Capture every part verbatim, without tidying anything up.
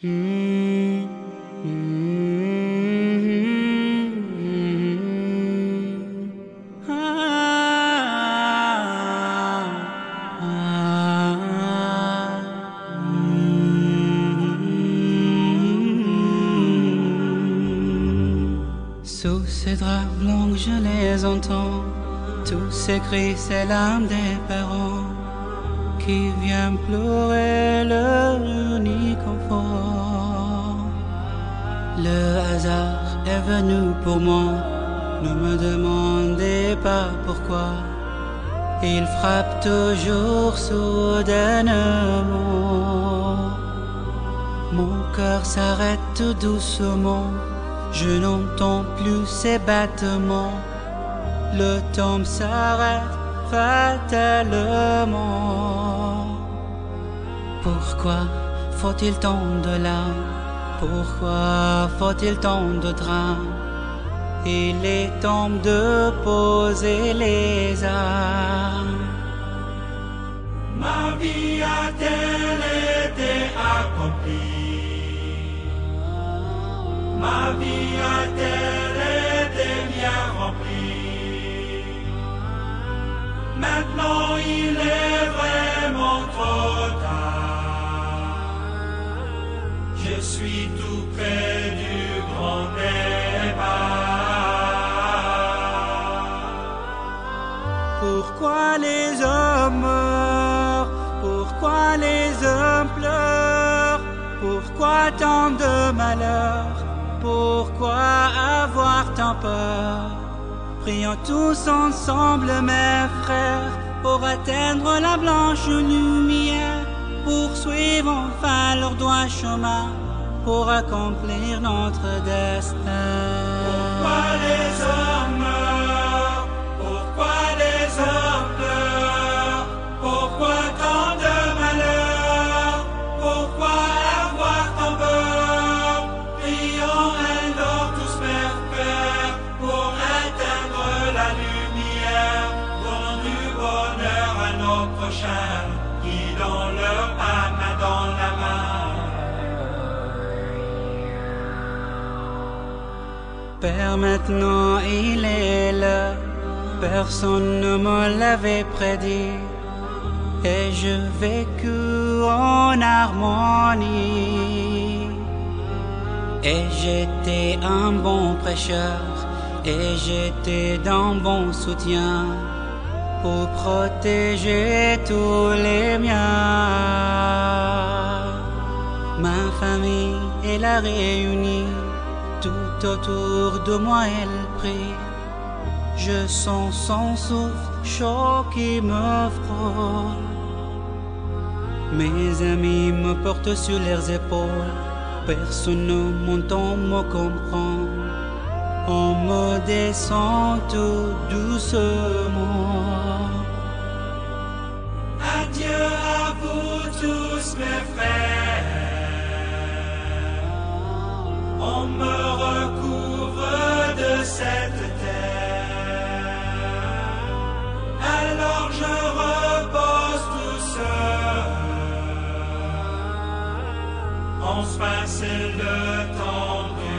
Mm, mm, mm, ah, ah, mm. Sous ces draps blancs je les entends, tous ces cris, c'est l'âme des parents qui vient pleurer leur unique enfant. Le hasard est venu pour moi, ne me demandez pas pourquoi. Il frappe toujours soudainement. Mon cœur s'arrête tout doucement, je n'entends plus ses battements. Le temps s'arrête fatalement. Pourquoi faut-il tant de larmes? Pourquoi faut-il tant de drames? Il est temps de poser les armes. Ma vie a-t-elle été accomplie? Ma vie a-t-elle été bien remplie? Maintenant il est vraiment trop tard. Je suis tout près du grand départ. Pourquoi les hommes meurent? Pourquoi les hommes pleurent? Pourquoi tant de malheurs? Pourquoi avoir tant peur? Prions tous ensemble, mes frères, pour atteindre la blanche lumière, poursuivre enfin leur droit chemin, pour accomplir notre destin. Pourquoi les hommes meurent? Pourquoi les hommes pleurent? Pourquoi tant de malheurs? Pourquoi avoir tant peur? Prions alors tous, mes frères, pour atteindre la lumière, donnons du bonheur à nos prochains, guidons leur pas main dans la main. Père, maintenant il est là, personne ne me l'avait prédit, et je vécu en harmonie. Et j'étais un bon prêcheur, et j'étais d'un bon soutien, pour protéger tous les miens. Ma famille, elle a réuni, tout autour de moi elle prie. Je sens son souffle chaud qui me frôle. Mes amis me portent sur leurs épaules, personne ne m'entend me comprendre. On me descend tout doucement. Adieu à vous tous, mes frères. On me recouvre de cette terre. Alors je repose tout seul. Enfin c'est le temps du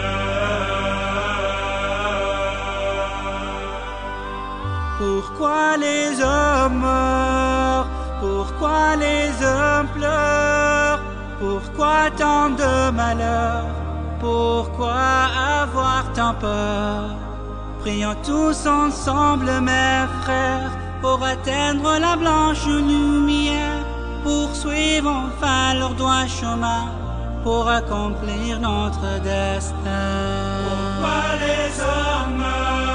deuil. Pourquoi les hommes meurent? Pourquoi les hommes pleurent? Pourquoi tant de malheurs? Pourquoi avoir tant peur? Prions tous ensemble, mes frères, pour atteindre la blanche lumière, poursuivre enfin leur droit chemin, pour accomplir notre destin. Pourquoi les hommes meurent?